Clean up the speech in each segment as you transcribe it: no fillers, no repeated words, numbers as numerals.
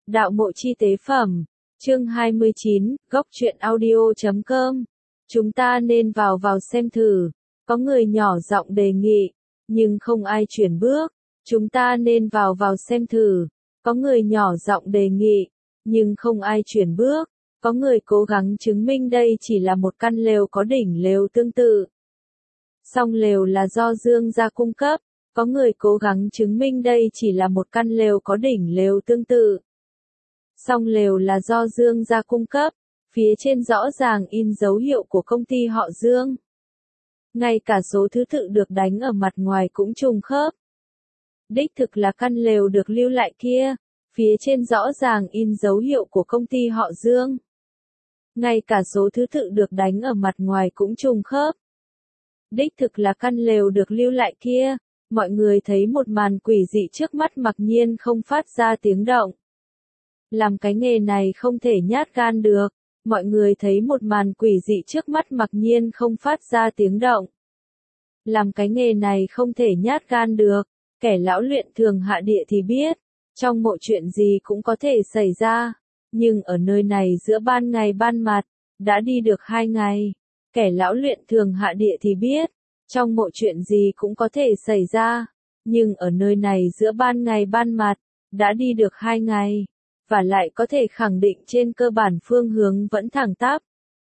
Đạo mộ chi tế phẩm. Chương 29, góc truyện audio.com. Chúng ta nên vào xem thử. Có người nhỏ giọng đề nghị, nhưng không ai chuyển bước. Chúng ta nên vào xem thử. Có người nhỏ giọng đề nghị, nhưng không ai chuyển bước. Có người cố gắng chứng minh đây chỉ là một căn lều có đỉnh lều tương tự. Song lều là do Dương gia cung cấp. Có người cố gắng chứng minh đây chỉ là một căn lều có đỉnh lều tương tự. Song lều là do Dương gia cung cấp, phía trên rõ ràng in dấu hiệu của công ty họ Dương. Ngay cả số thứ tự được đánh ở mặt ngoài cũng trùng khớp. Đích thực là căn lều được lưu lại kia, phía trên rõ ràng in dấu hiệu của công ty họ Dương. Ngay cả số thứ tự được đánh ở mặt ngoài cũng trùng khớp. Đích thực là căn lều được lưu lại kia, mọi người thấy một màn quỷ dị trước mắt mặc nhiên không phát ra tiếng động. Làm cái nghề này không thể nhát gan được, mọi người thấy một màn quỷ dị trước mắt mặc nhiên không phát ra tiếng động. Làm cái nghề này không thể nhát gan được, kẻ lão luyện thường hạ địa thì biết, trong mộ chuyện gì cũng có thể xảy ra, nhưng ở nơi này giữa ban ngày ban mặt, đã đi được 2 ngày, kẻ lão luyện thường hạ địa thì biết, trong mộ chuyện gì cũng có thể xảy ra, nhưng ở nơi này giữa ban ngày ban mặt, đã đi được 2 ngày. Và lại có thể khẳng định trên cơ bản phương hướng vẫn thẳng tắp.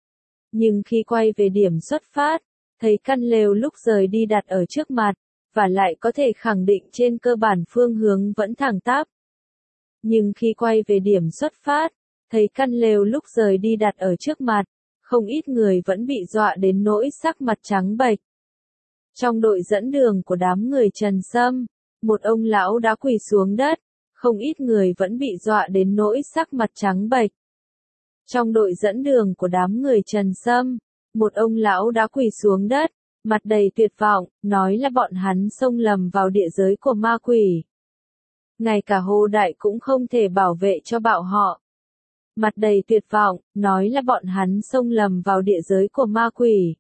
Nhưng khi quay về điểm xuất phát, thấy căn lều lúc rời đi đặt ở trước mặt, và lại có thể khẳng định trên cơ bản phương hướng vẫn thẳng tắp. Nhưng khi quay về điểm xuất phát, thấy căn lều lúc rời đi đặt ở trước mặt, không ít người vẫn bị dọa đến nỗi sắc mặt trắng bệch. Trong đội dẫn đường của đám người Trần Sâm, một ông lão đã quỳ xuống đất. Không ít người vẫn bị dọa đến nỗi sắc mặt trắng bệch. Trong đội dẫn đường của đám người Trần Sâm, một ông lão đã quỳ xuống đất, mặt đầy tuyệt vọng, nói là bọn hắn xông lầm vào địa giới của ma quỷ. Ngay cả Hồ Đại cũng không thể bảo vệ cho bọn họ. Mặt đầy tuyệt vọng, nói là bọn hắn xông lầm vào địa giới của ma quỷ.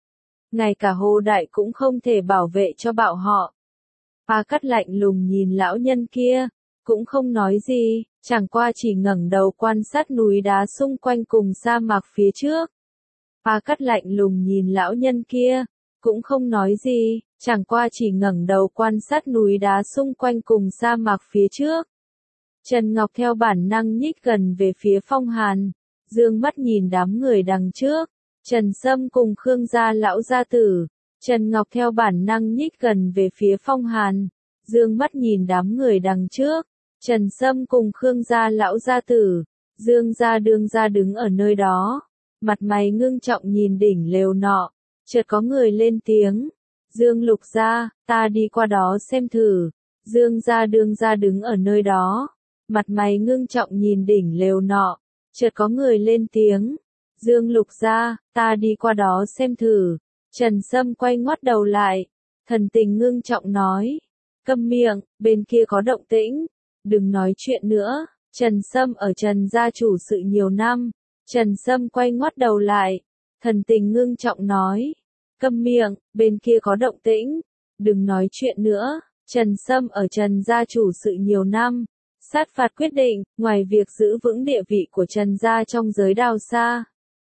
Ngay cả Hồ Đại cũng không thể bảo vệ cho bọn họ. Pa Cắt lạnh lùng nhìn lão nhân kia. Cũng không nói gì, chẳng qua chỉ ngẩng đầu quan sát núi đá xung quanh cùng sa mạc phía trước. Pa Cắt lạnh lùng nhìn lão nhân kia, cũng không nói gì, chẳng qua chỉ ngẩng đầu quan sát núi đá xung quanh cùng sa mạc phía trước. Trần Ngọc theo bản năng nhích gần về phía Phong Hàn, dương mắt nhìn đám người đằng trước, Trần Sâm cùng Khương gia lão gia tử. Trần Ngọc theo bản năng nhích gần về phía Phong Hàn, dương mắt nhìn đám người đằng trước. Trần Sâm cùng Khương gia lão gia tử, Dương gia đương gia đứng ở nơi đó, mặt mày ngưng trọng nhìn đỉnh lều nọ, chợt có người lên tiếng, Dương Lục gia, ta đi qua đó xem thử, Dương gia đương gia đứng ở nơi đó, mặt mày ngưng trọng nhìn đỉnh lều nọ, chợt có người lên tiếng, Dương Lục gia, ta đi qua đó xem thử, Trần Sâm quay ngoắt đầu lại, thần tình ngưng trọng nói, câm miệng, bên kia có động tĩnh. Đừng nói chuyện nữa, Trần Sâm ở Trần gia chủ sự nhiều năm, Trần Sâm quay ngoắt đầu lại, thần tình ngưng trọng nói, câm miệng, bên kia có động tĩnh, đừng nói chuyện nữa, Trần Sâm ở Trần gia chủ sự nhiều năm, sát phạt quyết định, ngoài việc giữ vững địa vị của Trần gia trong giới đao xa,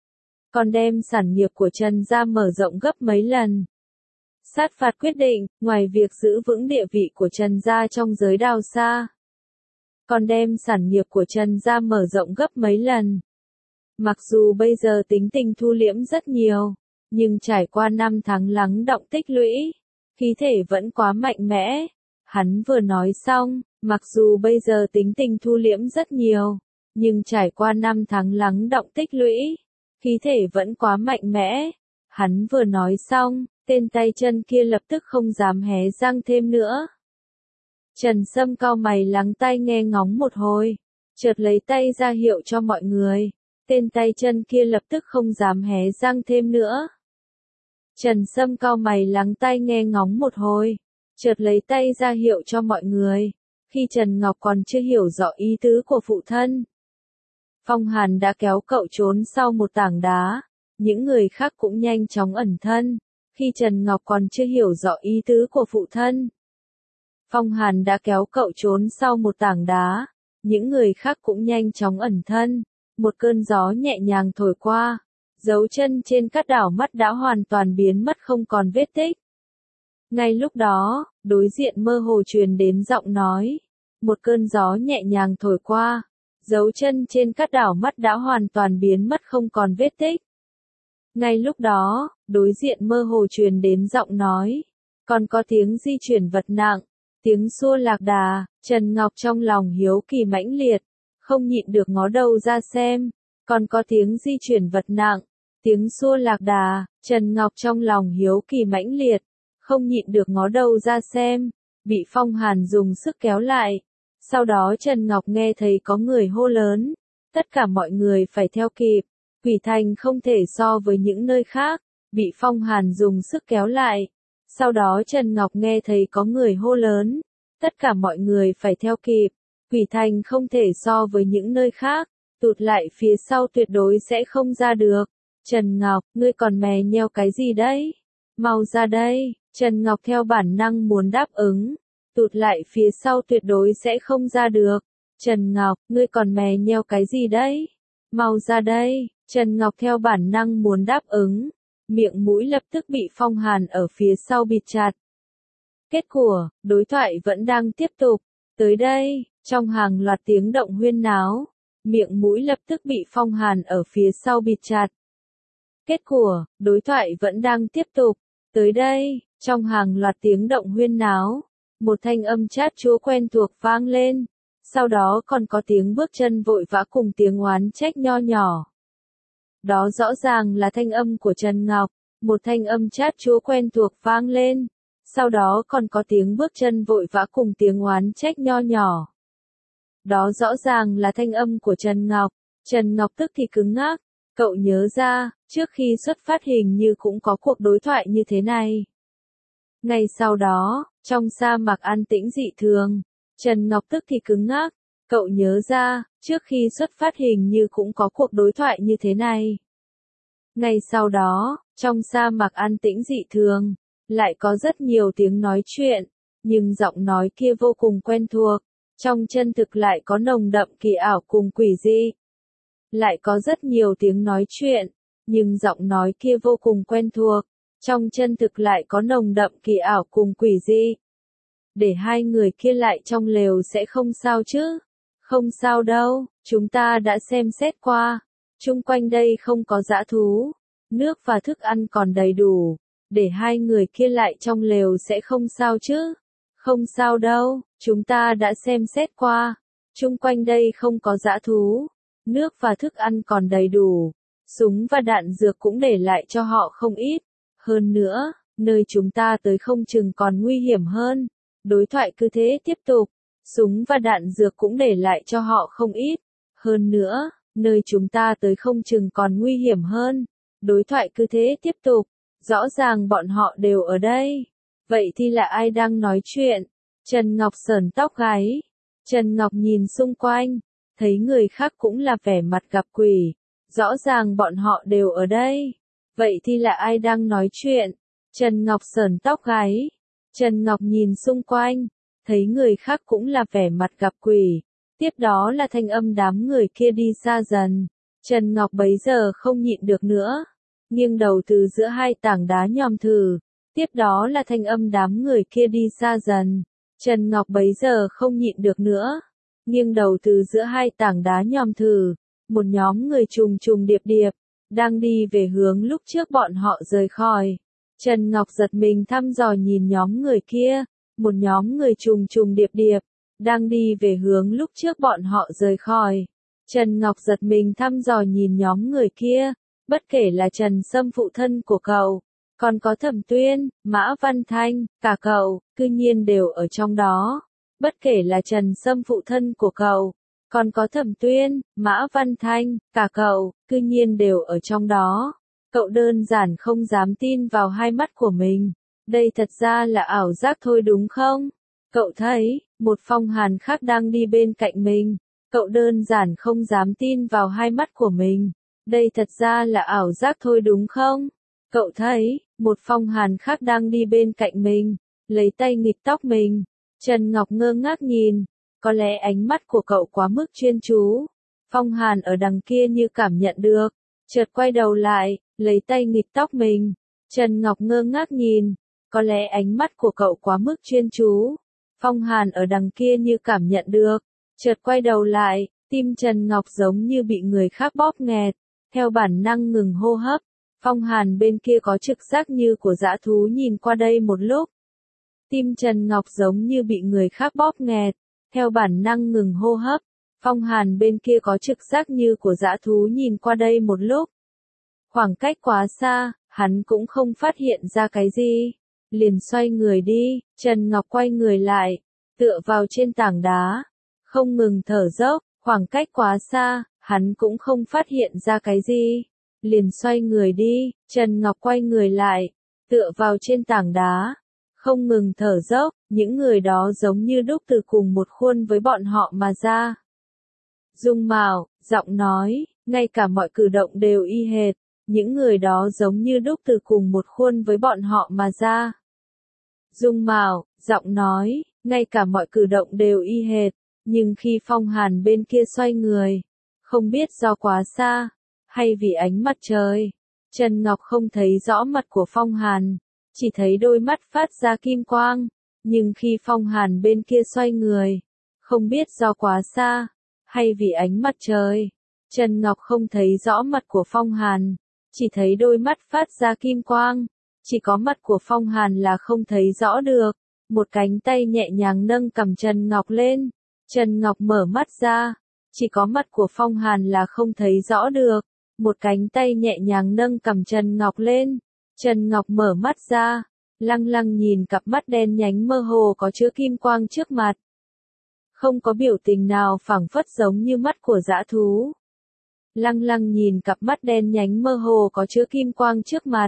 còn đem sản nghiệp của Trần gia mở rộng gấp mấy lần. Sát phạt quyết định, ngoài việc giữ vững địa vị của Trần gia trong giới đao xa, còn đem sản nghiệp của Trần gia mở rộng gấp mấy lần. Mặc dù bây giờ tính tình thu liễm rất nhiều, nhưng trải qua 5 tháng lắng đọng tích lũy, khí thể vẫn quá mạnh mẽ. Hắn vừa nói xong, mặc dù bây giờ tính tình thu liễm rất nhiều, nhưng trải qua 5 tháng lắng đọng tích lũy, khí thể vẫn quá mạnh mẽ. Hắn vừa nói xong, tên tay chân kia lập tức không dám hé răng thêm nữa. Trần Sâm cau mày lắng tai nghe ngóng một hồi, chợt lấy tay ra hiệu cho mọi người, tên tay chân kia lập tức không dám hé răng thêm nữa. Trần Sâm cau mày lắng tai nghe ngóng một hồi, chợt lấy tay ra hiệu cho mọi người, khi Trần Ngọc còn chưa hiểu rõ ý tứ của phụ thân. Phong Hàn đã kéo cậu trốn sau một tảng đá, những người khác cũng nhanh chóng ẩn thân, khi Trần Ngọc còn chưa hiểu rõ ý tứ của phụ thân. Phong Hàn đã kéo cậu trốn sau một tảng đá, những người khác cũng nhanh chóng ẩn thân. Một cơn gió nhẹ nhàng thổi qua, dấu chân trên các đảo mắt đã hoàn toàn biến mất không còn vết tích. Ngay lúc đó, đối diện mơ hồ truyền đến giọng nói. Một cơn gió nhẹ nhàng thổi qua, dấu chân trên các đảo mắt đã hoàn toàn biến mất không còn vết tích. Ngay lúc đó, đối diện mơ hồ truyền đến giọng nói. Còn có tiếng di chuyển vật nặng, tiếng xua lạc đà. Trần Ngọc trong lòng hiếu kỳ mãnh liệt, không nhịn được ngó đầu ra xem. Còn có tiếng di chuyển vật nặng, tiếng xua lạc đà. Trần Ngọc trong lòng hiếu kỳ mãnh liệt, không nhịn được ngó đầu ra xem. Bị Phong Hàn dùng sức kéo lại. Sau đó Trần Ngọc nghe thấy có người hô lớn. Tất cả mọi người phải theo kịp. Quỷ Thành không thể so với những nơi khác. Bị Phong Hàn dùng sức kéo lại. Sau đó Trần Ngọc nghe thấy có người hô lớn. Tất cả mọi người phải theo kịp. Quỷ Thành không thể so với những nơi khác. Tụt lại phía sau tuyệt đối sẽ không ra được. Trần Ngọc, ngươi còn mè nheo cái gì đấy? Mau ra đây. Trần Ngọc theo bản năng muốn đáp ứng. Tụt lại phía sau tuyệt đối sẽ không ra được. Trần Ngọc, ngươi còn mè nheo cái gì đấy? Mau ra đây. Trần Ngọc theo bản năng muốn đáp ứng. Miệng mũi lập tức bị Phong Hàn ở phía sau bịt chặt. Kết quả, đối thoại vẫn đang tiếp tục. Tới đây, trong hàng loạt tiếng động huyên náo, miệng mũi lập tức bị Phong Hàn ở phía sau bịt chặt. Kết quả, đối thoại vẫn đang tiếp tục. Tới đây, trong hàng loạt tiếng động huyên náo, một thanh âm chát chúa quen thuộc vang lên. Sau đó còn có tiếng bước chân vội vã cùng tiếng oán trách nho nhỏ. Đó rõ ràng là thanh âm của Trần Ngọc. Một thanh âm chát chúa quen thuộc vang lên. Sau đó còn có tiếng bước chân vội vã cùng tiếng oán trách nho nhỏ. Đó rõ ràng là thanh âm của Trần Ngọc. Trần Ngọc tức thì cứng ngắc. Cậu nhớ ra, trước khi xuất phát hình như cũng có cuộc đối thoại như thế này. Ngay sau đó, trong sa mạc an tĩnh dị thường, Trần Ngọc tức thì cứng ngắc. Cậu nhớ ra, trước khi xuất phát hình như cũng có cuộc đối thoại như thế này. Ngay sau đó, trong sa mạc an tĩnh dị thường, lại có rất nhiều tiếng nói chuyện, nhưng giọng nói kia vô cùng quen thuộc. Trong chân thực lại có nồng đậm kỳ ảo cùng quỷ dị. Lại có rất nhiều tiếng nói chuyện, nhưng giọng nói kia vô cùng quen thuộc. Trong chân thực lại có nồng đậm kỳ ảo cùng quỷ dị. Để hai người kia lại trong lều sẽ không sao chứ? Không sao đâu, chúng ta đã xem xét qua. Chung quanh đây không có dã thú, nước và thức ăn còn đầy đủ. Để hai người kia lại trong lều sẽ không sao chứ? Không sao đâu, chúng ta đã xem xét qua. Chung quanh đây không có dã thú, nước và thức ăn còn đầy đủ. Súng và đạn dược cũng để lại cho họ không ít. Hơn nữa, nơi chúng ta tới không chừng còn nguy hiểm hơn. Đối thoại cứ thế tiếp tục. Súng và đạn dược cũng để lại cho họ không ít. Hơn nữa, nơi chúng ta tới không chừng còn nguy hiểm hơn. Đối thoại cứ thế tiếp tục. Rõ ràng bọn họ đều ở đây. Vậy thì là ai đang nói chuyện? Trần Ngọc sởn tóc gáy. Trần Ngọc nhìn xung quanh, thấy người khác cũng là vẻ mặt gặp quỷ. Rõ ràng bọn họ đều ở đây. Vậy thì là ai đang nói chuyện? Trần Ngọc sởn tóc gáy. Trần Ngọc nhìn xung quanh, thấy người khác cũng là vẻ mặt gặp quỷ. Tiếp đó là thanh âm đám người kia đi xa dần. Trần Ngọc bấy giờ không nhịn được nữa, nghiêng đầu từ giữa hai tảng đá nhòm thử. Tiếp đó là thanh âm đám người kia đi xa dần. Trần Ngọc bấy giờ không nhịn được nữa, nghiêng đầu từ giữa hai tảng đá nhòm thử. Một nhóm người trùng trùng điệp điệp, đang đi về hướng lúc trước bọn họ rời khỏi. Trần Ngọc giật mình thăm dò nhìn nhóm người kia. Một nhóm người trùng trùng điệp điệp, đang đi về hướng lúc trước bọn họ rời khỏi. Trần Ngọc giật mình thăm dò nhìn nhóm người kia. Bất kể là Trần Sâm phụ thân của cậu, còn có Thẩm Tuyên, Mã Văn Thanh, cả cậu, cư nhiên đều ở trong đó. Bất kể là Trần Sâm phụ thân của cậu, còn có Thẩm Tuyên, Mã Văn Thanh, cả cậu, cư nhiên đều ở trong đó. Cậu đơn giản không dám tin vào hai mắt của mình. Đây thật ra là ảo giác thôi đúng không? Cậu thấy, một Phong Hàn khác đang đi bên cạnh mình. Cậu đơn giản không dám tin vào hai mắt của mình. Đây thật ra là ảo giác thôi đúng không? Cậu thấy, một Phong Hàn khác đang đi bên cạnh mình, lấy tay nghịch tóc mình. Trần Ngọc ngơ ngác nhìn. Có lẽ ánh mắt của cậu quá mức chuyên chú. Phong Hàn ở đằng kia như cảm nhận được, chợt quay đầu lại, lấy tay nghịch tóc mình. Trần Ngọc ngơ ngác nhìn, có lẽ ánh mắt của cậu quá mức chuyên chú. Phong Hàn ở đằng kia như cảm nhận được, chợt quay đầu lại, tim Trần Ngọc giống như bị người khác bóp nghẹt, theo bản năng ngừng hô hấp. Phong Hàn bên kia có trực giác như của dã thú nhìn qua đây một lúc. Tim Trần Ngọc giống như bị người khác bóp nghẹt, theo bản năng ngừng hô hấp. Phong Hàn bên kia có trực giác như của dã thú nhìn qua đây một lúc. Khoảng cách quá xa, hắn cũng không phát hiện ra cái gì. Liền xoay người đi, Trần Ngọc quay người lại, tựa vào trên tảng đá, không ngừng thở dốc, khoảng cách quá xa, hắn cũng không phát hiện ra cái gì. Liền xoay người đi, Trần Ngọc quay người lại, tựa vào trên tảng đá, không ngừng thở dốc, những người đó giống như đúc từ cùng một khuôn với bọn họ mà ra. Dung mạo, giọng nói, ngay cả mọi cử động đều y hệt, những người đó giống như đúc từ cùng một khuôn với bọn họ mà ra. Dung mạo, giọng nói, ngay cả mọi cử động đều y hệt, nhưng khi Phong Hàn bên kia xoay người, không biết do quá xa, hay vì ánh mặt trời, Trần Ngọc không thấy rõ mặt của Phong Hàn, chỉ thấy đôi mắt phát ra kim quang, nhưng khi Phong Hàn bên kia xoay người, không biết do quá xa, hay vì ánh mặt trời, Trần Ngọc không thấy rõ mặt của Phong Hàn, chỉ thấy đôi mắt phát ra kim quang, chỉ có mặt của Phong Hàn là không thấy rõ được. Một cánh tay nhẹ nhàng nâng cằm Trần Ngọc lên, Trần Ngọc mở mắt ra, chỉ có mặt của Phong Hàn là không thấy rõ được. Một cánh tay nhẹ nhàng nâng cằm Trần Ngọc lên, Trần Ngọc mở mắt ra, lăng lăng nhìn cặp mắt đen nhánh mơ hồ có chứa kim quang trước mặt. Không có biểu tình nào phảng phất giống như mắt của dã thú. Lăng lăng nhìn cặp mắt đen nhánh mơ hồ có chứa kim quang trước mặt.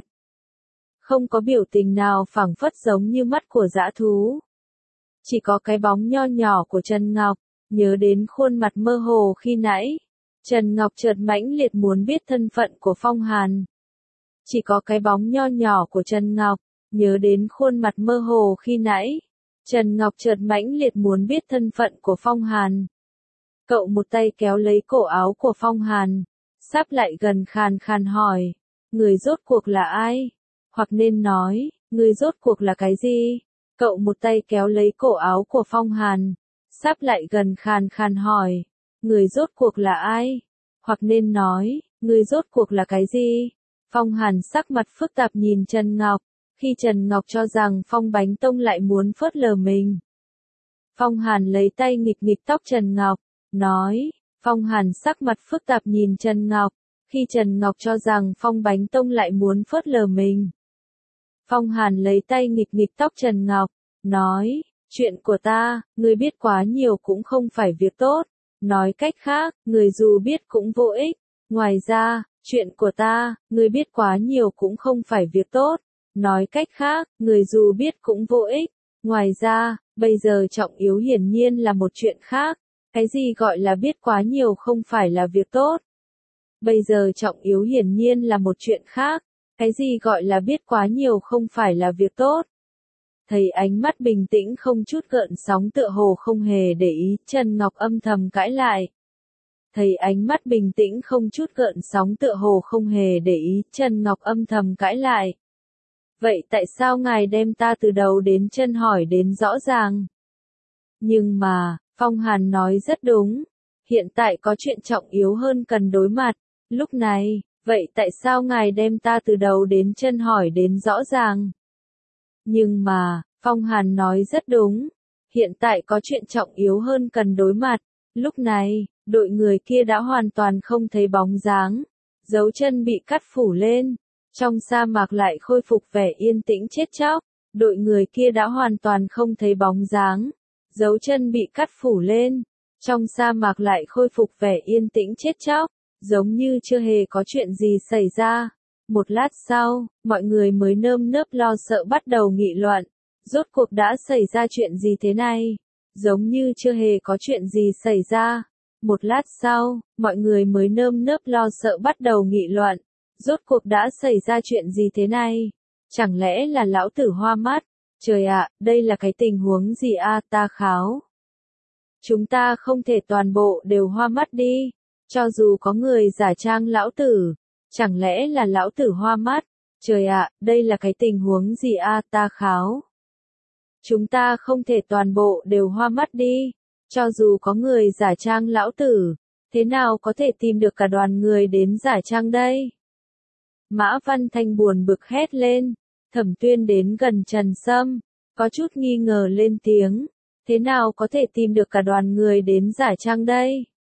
Không có biểu tình nào phảng phất giống như mắt của dã thú. Chỉ có cái bóng nho nhỏ của Trần Ngọc, nhớ đến khuôn mặt mơ hồ khi nãy. Trần Ngọc chợt mãnh liệt muốn biết thân phận của Phong Hàn. Chỉ có cái bóng nho nhỏ của Trần Ngọc, nhớ đến khuôn mặt mơ hồ khi nãy. Trần Ngọc chợt mãnh liệt muốn biết thân phận của Phong Hàn. Cậu một tay kéo lấy cổ áo của Phong Hàn, sắp lại gần khàn khàn hỏi, người rốt cuộc là ai? Hoặc nên nói, người rốt cuộc là cái gì? Cậu một tay kéo lấy cổ áo của Phong Hàn, sắp lại gần khàn khàn hỏi, người rốt cuộc là ai? Hoặc nên nói, người rốt cuộc là cái gì? Phong Hàn sắc mặt phức tạp nhìn Trần Ngọc, khi Trần Ngọc cho rằng Phong Bánh Tông lại muốn phớt lờ mình. Phong Hàn lấy tay nghịch nghịch tóc Trần Ngọc, nói, Phong Hàn sắc mặt phức tạp nhìn Trần Ngọc, khi Trần Ngọc cho rằng Phong Bánh Tông lại muốn phớt lờ mình. Phong Hàn lấy tay nghịch nghịch tóc Trần Ngọc, nói, chuyện của ta, người biết quá nhiều cũng không phải việc tốt, nói cách khác, người dù biết cũng vô ích, ngoài ra, chuyện của ta, người biết quá nhiều cũng không phải việc tốt, nói cách khác, người dù biết cũng vô ích, ngoài ra, bây giờ trọng yếu hiển nhiên là một chuyện khác, cái gì gọi là biết quá nhiều không phải là việc tốt. Bây giờ trọng yếu hiển nhiên là một chuyện khác. Cái gì gọi là biết quá nhiều không phải là việc tốt. Thấy ánh mắt bình tĩnh không chút gợn sóng tựa hồ không hề để ý, Trần Ngọc âm thầm cãi lại. Thấy ánh mắt bình tĩnh không chút gợn sóng tựa hồ không hề để ý, Trần Ngọc âm thầm cãi lại. Vậy tại sao ngài đem ta từ đầu đến chân hỏi đến rõ ràng? Nhưng mà, Phong Hàn nói rất đúng. Hiện tại có chuyện trọng yếu hơn cần đối mặt. Lúc này, vậy tại sao ngài đem ta từ đầu đến chân hỏi đến rõ ràng? Nhưng mà, Phong Hàn nói rất đúng. Hiện tại có chuyện trọng yếu hơn cần đối mặt. Lúc này, đội người kia đã hoàn toàn không thấy bóng dáng. Dấu chân bị cắt phủ lên. Trong sa mạc lại khôi phục vẻ yên tĩnh chết chóc. Đội người kia đã hoàn toàn không thấy bóng dáng. Dấu chân bị cắt phủ lên. Trong sa mạc lại khôi phục vẻ yên tĩnh chết chóc. Giống như chưa hề có chuyện gì xảy ra. Một lát sau, mọi người mới nơm nớp lo sợ bắt đầu nghị luận. Rốt cuộc đã xảy ra chuyện gì thế này? Giống như chưa hề có chuyện gì xảy ra. Một lát sau, mọi người mới nơm nớp lo sợ bắt đầu nghị luận. Rốt cuộc đã xảy ra chuyện gì thế này? Chẳng lẽ là lão tử hoa mắt? Trời ạ, đây là cái tình huống gì a, ta kháo. Chúng ta không thể toàn bộ đều hoa mắt đi. Cho dù có người giả trang lão tử, chẳng lẽ là lão tử hoa mắt? Trời ạ, đây là cái tình huống gì a, ta kháo. Chúng ta không thể toàn bộ đều hoa mắt đi. Cho dù có người giả trang lão tử, thế nào có thể tìm được cả đoàn người đến giả trang đây? Mã Văn Thanh buồn bực hét lên. Thẩm Tuyên đến gần Trần Sâm, có chút nghi ngờ lên tiếng. Thế nào có thể tìm được cả đoàn người đến giả trang đây?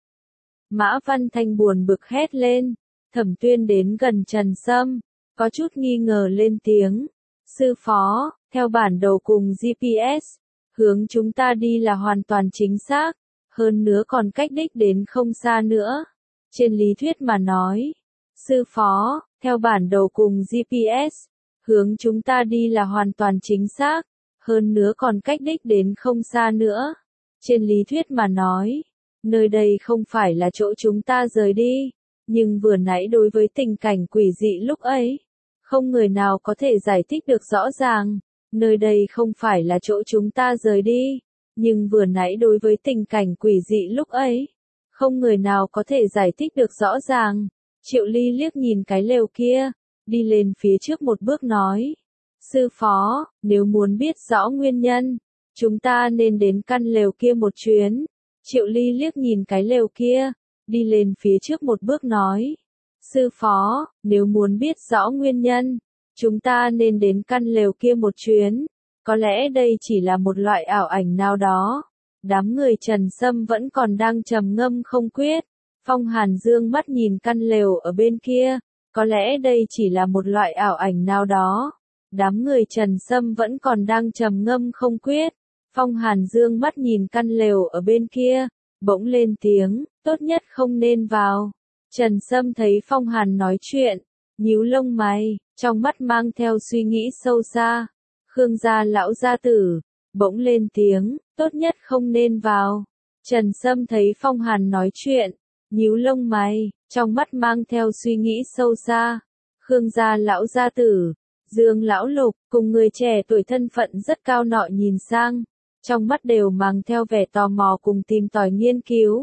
Mã Văn Thanh buồn bực hét lên. Thẩm Tuyên đến gần Trần Sâm, có chút nghi ngờ lên tiếng. Sư phó, theo bản đồ cùng GPS, hướng chúng ta đi là hoàn toàn chính xác, hơn nữa còn cách đích đến không xa nữa. Trên lý thuyết mà nói, sư phó, theo bản đồ cùng GPS, hướng chúng ta đi là hoàn toàn chính xác, hơn nữa còn cách đích đến không xa nữa. Trên lý thuyết mà nói, nơi đây không phải là chỗ chúng ta rời đi, nhưng vừa nãy đối với tình cảnh quỷ dị lúc ấy, không người nào có thể giải thích được rõ ràng. Nơi đây không phải là chỗ chúng ta rời đi, nhưng vừa nãy đối với tình cảnh quỷ dị lúc ấy, không người nào có thể giải thích được rõ ràng. Triệu Ly liếc nhìn cái lều kia, đi lên phía trước một bước nói. Sư phó, nếu muốn biết rõ nguyên nhân, chúng ta nên đến căn lều kia một chuyến. Triệu Ly liếc nhìn cái lều kia, đi lên phía trước một bước nói. Sư phó, nếu muốn biết rõ nguyên nhân, chúng ta nên đến căn lều kia một chuyến. Có lẽ đây chỉ là một loại ảo ảnh nào đó. Đám người Trần Sâm vẫn còn đang trầm ngâm không quyết. Phong Hàn dương mắt nhìn căn lều ở bên kia. Có lẽ đây chỉ là một loại ảo ảnh nào đó. Đám người Trần Sâm vẫn còn đang trầm ngâm không quyết. Phong Hàn dương mắt nhìn căn lều ở bên kia, bỗng lên tiếng, tốt nhất không nên vào. Trần Sâm thấy Phong Hàn nói chuyện, nhíu lông mày, trong mắt mang theo suy nghĩ sâu xa. Khương gia lão gia tử, bỗng lên tiếng, tốt nhất không nên vào. Trần Sâm thấy Phong Hàn nói chuyện, nhíu lông mày, trong mắt mang theo suy nghĩ sâu xa. Khương gia lão gia tử, Dương lão lục, cùng người trẻ tuổi thân phận rất cao nọ nhìn sang, trong mắt đều mang theo vẻ tò mò cùng tìm tòi nghiên cứu.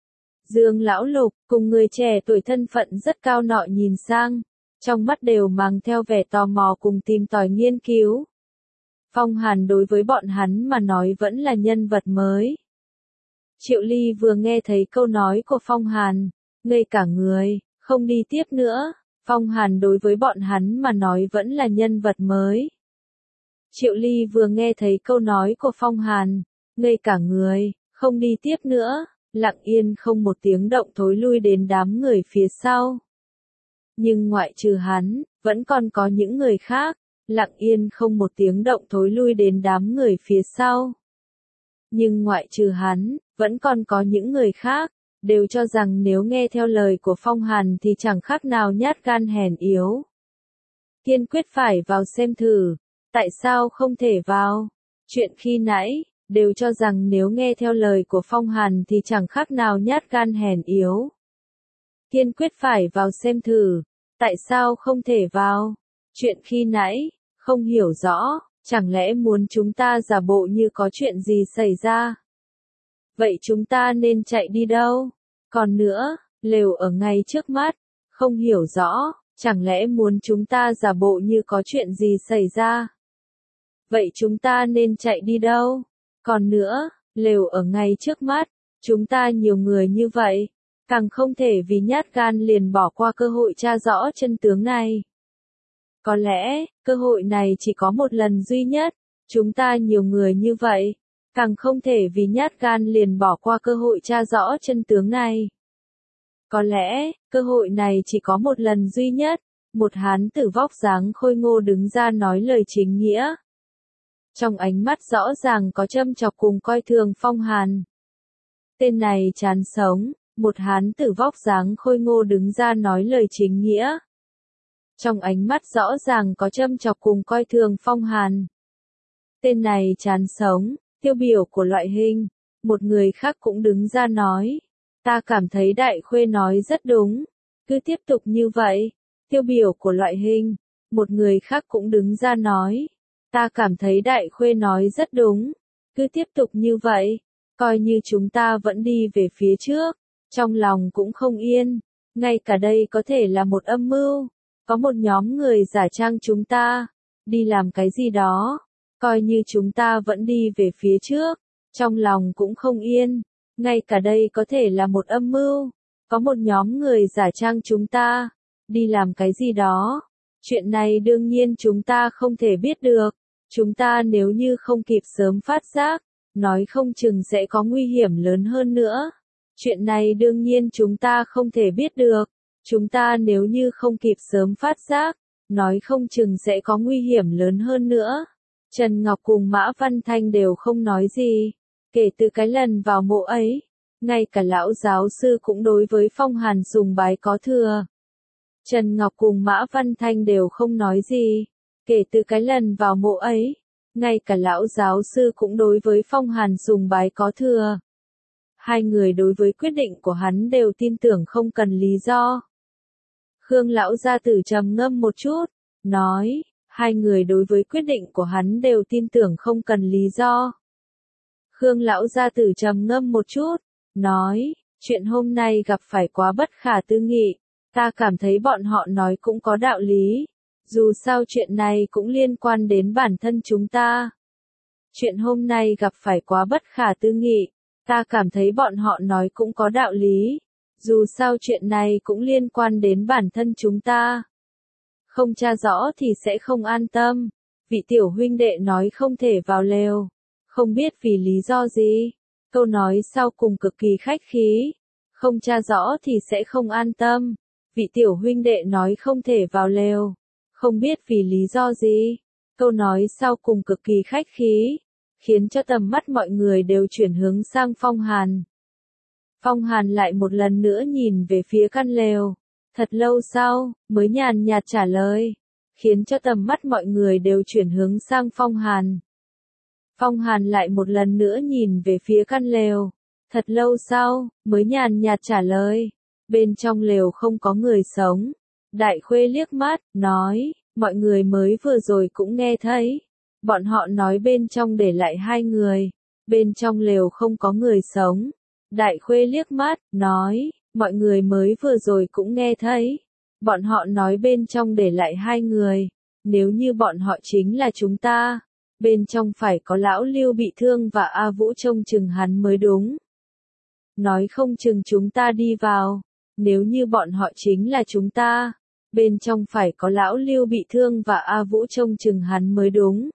Dương lão lục, cùng người trẻ tuổi thân phận rất cao nọ nhìn sang, trong mắt đều mang theo vẻ tò mò cùng tìm tòi nghiên cứu. Phong Hàn đối với bọn hắn mà nói vẫn là nhân vật mới. Triệu Ly vừa nghe thấy câu nói của Phong Hàn, ngây cả người, không đi tiếp nữa. Phong Hàn đối với bọn hắn mà nói vẫn là nhân vật mới. Triệu Ly vừa nghe thấy câu nói của Phong Hàn, ngây cả người, không đi tiếp nữa, lặng yên không một tiếng động thối lui đến đám người phía sau. Nhưng ngoại trừ hắn, vẫn còn có những người khác, lặng yên không một tiếng động thối lui đến đám người phía sau. Nhưng ngoại trừ hắn, vẫn còn có những người khác, đều cho rằng nếu nghe theo lời của Phong Hàn thì chẳng khác nào nhát gan hèn yếu. Kiên quyết phải vào xem thử, tại sao không thể vào? Chuyện khi nãy, đều cho rằng nếu nghe theo lời của Phong Hàn thì chẳng khác nào nhát gan hèn yếu. Kiên quyết phải vào xem thử, tại sao không thể vào? Chuyện khi nãy, không hiểu rõ, chẳng lẽ muốn chúng ta giả bộ như có chuyện gì xảy ra? Vậy chúng ta nên chạy đi đâu? Còn nữa, lều ở ngay trước mắt, không hiểu rõ, chẳng lẽ muốn chúng ta giả bộ như có chuyện gì xảy ra? Vậy chúng ta nên chạy đi đâu? Còn nữa, lều ở ngay trước mắt, chúng ta nhiều người như vậy, càng không thể vì nhát gan liền bỏ qua cơ hội tra rõ chân tướng này. Có lẽ, cơ hội này chỉ có một lần duy nhất, chúng ta nhiều người như vậy, càng không thể vì nhát gan liền bỏ qua cơ hội tra rõ chân tướng này. Có lẽ, cơ hội này chỉ có một lần duy nhất, một hán tử vóc dáng khôi ngô đứng ra nói lời chính nghĩa. Trong ánh mắt rõ ràng có châm chọc cùng coi thường Phong Hàn. Tên này chán sống, một hán tử vóc dáng khôi ngô đứng ra nói lời chính nghĩa. Trong ánh mắt rõ ràng có châm chọc cùng coi thường Phong Hàn. Tên này chán sống, tiêu biểu của loại hình. Một người khác cũng đứng ra nói. Ta cảm thấy Đại Khuê nói rất đúng. Cứ tiếp tục như vậy. Tiêu biểu của loại hình. Một người khác cũng đứng ra nói. Ta cảm thấy Đại Khuê nói rất đúng. Cứ tiếp tục như vậy. Coi như chúng ta vẫn đi về phía trước, trong lòng cũng không yên. Ngay cả đây có thể là một âm mưu. Có một nhóm người giả trang chúng ta, đi làm cái gì đó. Coi như chúng ta vẫn đi về phía trước, trong lòng cũng không yên. Ngay cả đây có thể là một âm mưu. Có một nhóm người giả trang chúng ta, đi làm cái gì đó. Chuyện này đương nhiên chúng ta không thể biết được. Chúng ta nếu như không kịp sớm phát giác, nói không chừng sẽ có nguy hiểm lớn hơn nữa. Chuyện này đương nhiên chúng ta không thể biết được. Chúng ta nếu như không kịp sớm phát giác, nói không chừng sẽ có nguy hiểm lớn hơn nữa. Trần Ngọc cùng Mã Văn Thanh đều không nói gì. Kể từ cái lần vào mộ ấy, ngay cả lão giáo sư cũng đối với Phong Hàn sùng bái có thừa. Trần Ngọc cùng Mã Văn Thanh đều không nói gì. Kể từ cái lần vào mộ ấy, ngay cả lão giáo sư cũng đối với Phong Hàn sùng bái có thừa. Hai người đối với quyết định của hắn đều tin tưởng không cần lý do. Khương lão gia tử trầm ngâm một chút, nói, hai người đối với quyết định của hắn đều tin tưởng không cần lý do. Khương lão gia tử trầm ngâm một chút, nói, chuyện hôm nay gặp phải quá bất khả tư nghị, ta cảm thấy bọn họ nói cũng có đạo lý, dù sao chuyện này cũng liên quan đến bản thân chúng ta. Chuyện hôm nay gặp phải quá bất khả tư nghị, ta cảm thấy bọn họ nói cũng có đạo lý, dù sao chuyện này cũng liên quan đến bản thân chúng ta. Không tra rõ thì sẽ không an tâm. Vị tiểu huynh đệ nói không thể vào lều. Không biết vì lý do gì. Câu nói sau cùng cực kỳ khách khí. Không tra rõ thì sẽ không an tâm. Vị tiểu huynh đệ nói không thể vào lều. Không biết vì lý do gì. Câu nói sau cùng cực kỳ khách khí, khiến cho tầm mắt mọi người đều chuyển hướng sang Phong Hàn. Phong Hàn lại một lần nữa nhìn về phía căn lều. Thật lâu sau, mới nhàn nhạt trả lời, khiến cho tầm mắt mọi người đều chuyển hướng sang Phong Hàn. Phong Hàn lại một lần nữa nhìn về phía căn lều. Thật lâu sau, mới nhàn nhạt trả lời, bên trong lều không có người sống. Đại Khuê liếc mắt, nói, mọi người mới vừa rồi cũng nghe thấy. Bọn họ nói bên trong để lại hai người. Bên trong lều không có người sống. Đại Khuê liếc mắt, nói, mọi người mới vừa rồi cũng nghe thấy. Bọn họ nói bên trong để lại hai người. Nếu như bọn họ chính là chúng ta, bên trong phải có lão Lưu bị thương và A Vũ trông chừng hắn mới đúng. Nói không chừng chúng ta đi vào. Nếu như bọn họ chính là chúng ta, bên trong phải có lão Lưu bị thương và A Vũ trông chừng hắn mới đúng.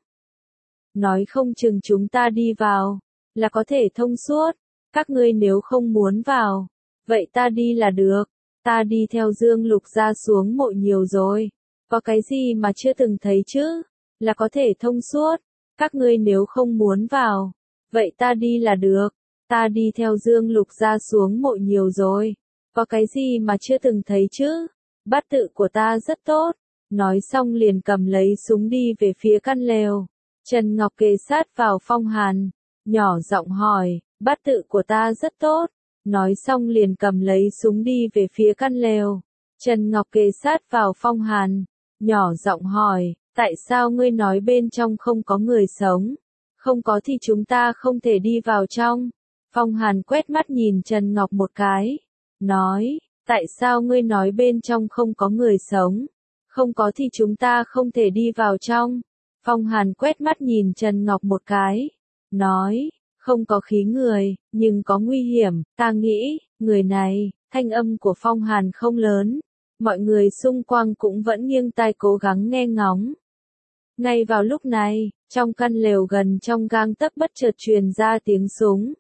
Nói không chừng chúng ta đi vào, là có thể thông suốt. Các ngươi nếu không muốn vào, vậy ta đi là được. Ta đi theo Dương Lục ra xuống mộ nhiều rồi. Có cái gì mà chưa từng thấy chứ? Là có thể thông suốt. Các ngươi nếu không muốn vào, vậy ta đi là được. Ta đi theo Dương Lục ra xuống mộ nhiều rồi. Có cái gì mà chưa từng thấy chứ? Bát tự của ta rất tốt. Nói xong liền cầm lấy súng đi về phía căn lều. Trần Ngọc kề sát vào Phong Hàn, nhỏ giọng hỏi, bát tự của ta rất tốt. Nói xong liền cầm lấy súng đi về phía căn lều. Trần Ngọc kề sát vào Phong Hàn, nhỏ giọng hỏi, tại sao ngươi nói bên trong không có người sống? Không có thì chúng ta không thể đi vào trong. Phong Hàn quét mắt nhìn Trần Ngọc một cái, nói, tại sao ngươi nói bên trong không có người sống? Không có thì chúng ta không thể đi vào trong. Phong Hàn quét mắt nhìn Trần Ngọc một cái, nói, không có khí người, nhưng có nguy hiểm, ta nghĩ, người này, thanh âm của Phong Hàn không lớn. Mọi người xung quanh cũng vẫn nghiêng tai cố gắng nghe ngóng. Ngay vào lúc này, trong căn lều gần trong gang tấc bất chợt truyền ra tiếng súng.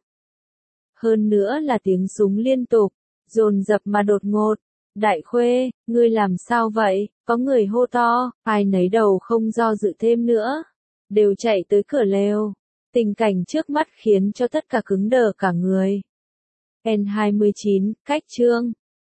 Hơn nữa là tiếng súng liên tục, dồn dập mà đột ngột. Đại Khuê, ngươi làm sao vậy? Có người hô to, ai nấy đầu không do dự thêm nữa. Đều chạy tới cửa lều. Tình cảnh trước mắt khiến cho tất cả cứng đờ cả người. N29, cách chương.